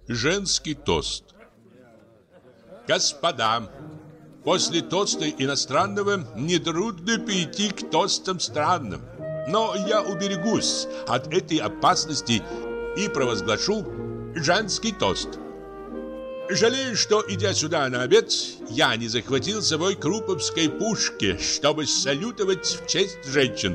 Женский тост. Господа, после тоста иностранного нетрудно перейти к тостам странным. Но я уберегусь от этой опасности и провозглашу женский тост. Жалею, что, идя сюда на обед, я не захватил с собой круповской пушки, чтобы салютовать в честь женщин.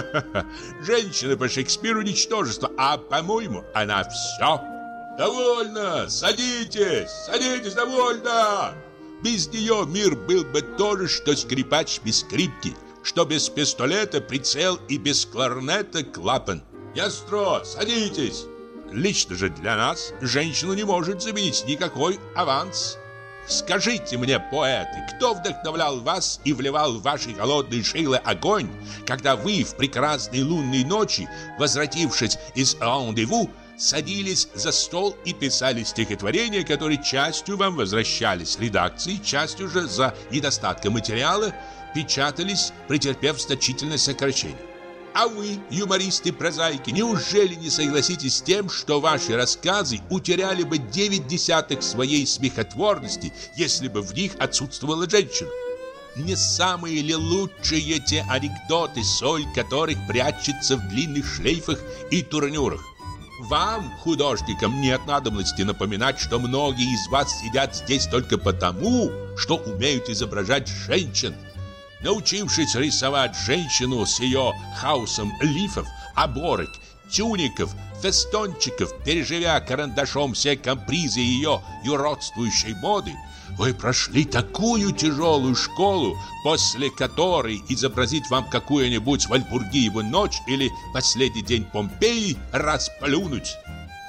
Женщина по Шекспиру ничтожество, а, по-моему, она все. Довольно! Садитесь! Садитесь, довольно! Без нее мир был бы то же, что скрипач без скрипки, что без пистолета прицел и без кларнета клапан. Ястро, садитесь! Лично же для нас женщину не может заменить никакой аванс. Скажите мне, поэты, кто вдохновлял вас и вливал в ваши холодные жилы огонь, когда вы в прекрасные лунные ночи, возвратившись из рандеву, садились за стол и писали стихотворения, которые частью вам возвращались редакции, частью же за недостатком материала печатались, претерпев значительное сокращение? А вы, юмористы-прозаики, неужели не согласитесь с тем, что ваши рассказы утеряли бы 9/10 своей смехотворности, если бы в них отсутствовала женщина? Не самые ли лучшие те анекдоты, соль которых прячется в длинных шлейфах и турнюрах? Вам, художникам, нет надобности напоминать, что многие из вас сидят здесь только потому, что умеют изображать женщин. Научившись рисовать женщину с ее хаосом лифов, оборок, тюников, фестончиков, переживя карандашом все капризы ее юродствующей моды, вы прошли такую тяжелую школу, после которой изобразить вам какую-нибудь Вальпургиеву ночь или последний день Помпеи расплюнуть.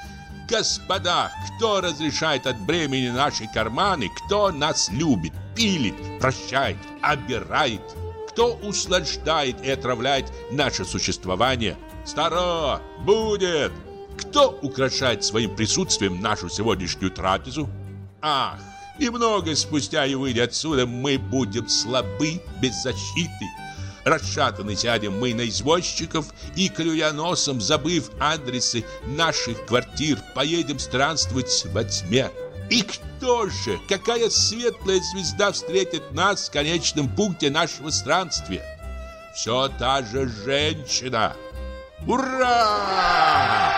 Господа, кто разрешает от бремени наши карманы, кто нас любит, пилит, прощает, обирает, кто услаждает и отравляет наше существование? Старо будет! Кто украшает своим присутствием нашу сегодняшнюю трапезу? Ах, немного спустя и выйдя отсюда, мы будем слабы, без защиты. Расшатаны сядем мы на извозчиков и, клюя носом, забыв адресы наших квартир, поедем странствовать во тьме. И кто же, какая светлая звезда встретит нас в конечном пункте нашего странствия? Все та же женщина. Ура!